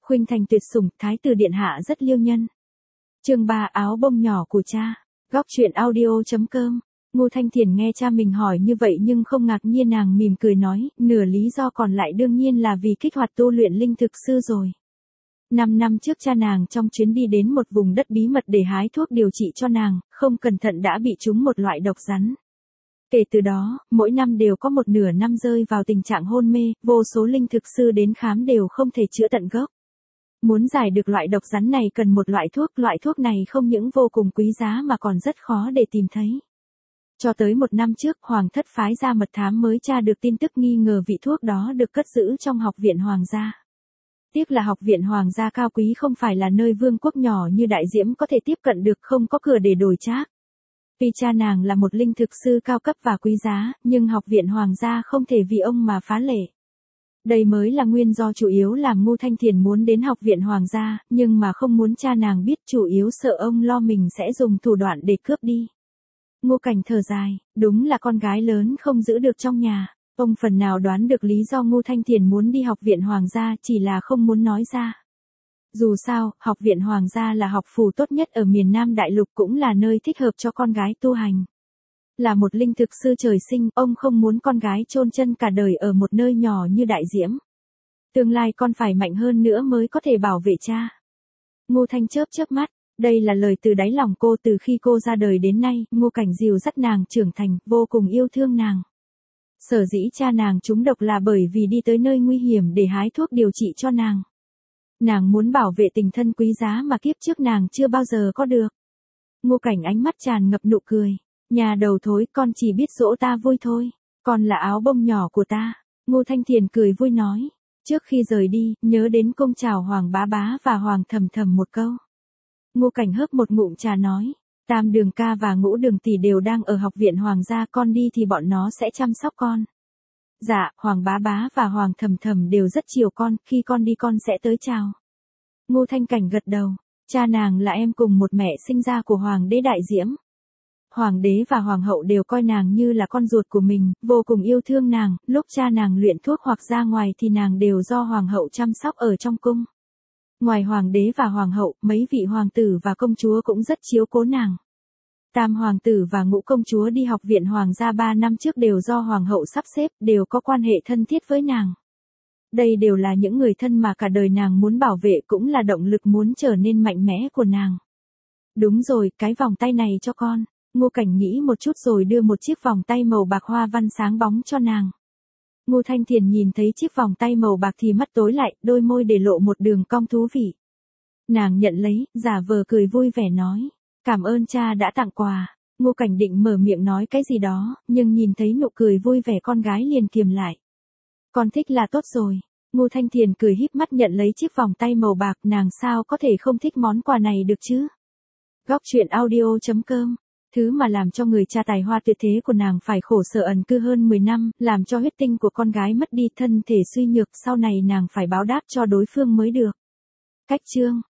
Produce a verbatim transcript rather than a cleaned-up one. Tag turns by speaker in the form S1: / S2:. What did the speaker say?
S1: Khuynh Thành tuyệt sủng, thái tử điện hạ rất liêu nhân. Chương ba áo bông nhỏ của cha. Góc truyện audio.com. Ngô Thanh Thiền nghe cha mình hỏi như vậy nhưng không ngạc nhiên, nàng mỉm cười nói, nửa lý do còn lại đương nhiên là vì kích hoạt tu luyện linh thực sư rồi. Năm năm trước cha nàng trong chuyến đi đến một vùng đất bí mật để hái thuốc điều trị cho nàng, không cẩn thận đã bị trúng một loại độc rắn. Kể từ đó, mỗi năm đều có một nửa năm rơi vào tình trạng hôn mê, vô số linh thực sư đến khám đều không thể chữa tận gốc. Muốn giải được loại độc rắn này cần một loại thuốc, loại thuốc này không những vô cùng quý giá mà còn rất khó để tìm thấy. Cho tới một năm trước, Hoàng thất phái ra mật thám mới tra được tin tức nghi ngờ vị thuốc đó được cất giữ trong học viện Hoàng gia. Tiếc là học viện Hoàng gia cao quý không phải là nơi vương quốc nhỏ như Đại Diễm có thể tiếp cận được, không có cửa để đổi trác. Vì cha nàng là một linh thực sư cao cấp và quý giá, nhưng học viện Hoàng gia không thể vì ông mà phá lệ. Đây mới là nguyên do chủ yếu làm Ngô Thanh Thiền muốn đến học viện Hoàng gia, nhưng mà không muốn cha nàng biết, chủ yếu sợ ông lo mình sẽ dùng thủ đoạn để cướp đi. Ngô Cảnh thở dài, đúng là con gái lớn không giữ được trong nhà. Ông phần nào đoán được lý do Ngô Thanh Thiền muốn đi học viện Hoàng gia, chỉ là không muốn nói ra. Dù sao, học viện Hoàng gia là học phủ tốt nhất ở miền Nam Đại Lục, cũng là nơi thích hợp cho con gái tu hành. Là một linh thực sư trời sinh, ông không muốn con gái chôn chân cả đời ở một nơi nhỏ như Đại Diễm. Tương lai con phải mạnh hơn nữa mới có thể bảo vệ cha. Ngô Thanh chớp chớp mắt, đây là lời từ đáy lòng cô. Từ khi cô ra đời đến nay, Ngô Cảnh dìu dắt nàng trưởng thành, vô cùng yêu thương nàng. Sở dĩ cha nàng trúng độc là bởi vì đi tới nơi nguy hiểm để hái thuốc điều trị cho nàng. Nàng muốn bảo vệ tình thân quý giá mà kiếp trước nàng chưa bao giờ có được. Ngô Cảnh ánh mắt tràn ngập nụ cười. Nhà đầu thối, con chỉ biết dỗ ta vui thôi. Con là áo bông nhỏ của ta. Ngô Thanh Thiền cười vui nói. Trước khi rời đi, nhớ đến cung chào Hoàng bá bá và Hoàng thầm thầm một câu. Ngô Cảnh hớp một ngụm trà nói. Tam Đường ca và Ngũ Đường tỷ đều đang ở học viện Hoàng gia, con đi thì bọn nó sẽ chăm sóc con. Dạ, Hoàng bá bá và Hoàng thầm thầm đều rất chiều con, khi con đi con sẽ tới chào. Ngô Thanh Cảnh gật đầu. Cha nàng là em cùng một mẹ sinh ra của Hoàng đế Đại Diễm. Hoàng đế và Hoàng hậu đều coi nàng như là con ruột của mình, vô cùng yêu thương nàng. Lúc cha nàng luyện thuốc hoặc ra ngoài thì nàng đều do Hoàng hậu chăm sóc ở trong cung. Ngoài Hoàng đế và Hoàng hậu, mấy vị hoàng tử và công chúa cũng rất chiếu cố nàng. Tam hoàng tử và Ngũ công chúa đi học viện Hoàng gia ba năm trước đều do Hoàng hậu sắp xếp, đều có quan hệ thân thiết với nàng. Đây đều là những người thân mà cả đời nàng muốn bảo vệ, cũng là động lực muốn trở nên mạnh mẽ của nàng. Đúng rồi, cái vòng tay này cho con. Ngô Cảnh nghĩ một chút rồi đưa một chiếc vòng tay màu bạc hoa văn sáng bóng cho nàng. Ngô Thanh Thiền nhìn thấy chiếc vòng tay màu bạc thì mắt tối lại, đôi môi để lộ một đường cong thú vị. Nàng nhận lấy, giả vờ cười vui vẻ nói. Cảm ơn cha đã tặng quà. Ngô Cảnh định mở miệng nói cái gì đó, nhưng nhìn thấy nụ cười vui vẻ con gái liền kiềm lại. Con thích là tốt rồi. Ngô Thanh Thiền cười híp mắt nhận lấy chiếc vòng tay màu bạc, nàng sao có thể không thích món quà này được chứ. Góc truyện audio.com. Thứ mà làm cho người cha tài hoa tuyệt thế của nàng phải khổ sở ẩn cư hơn mười năm, làm cho huyết tinh của con gái mất đi, thân thể suy nhược, sau này nàng phải báo đáp cho đối phương mới được. Cách chương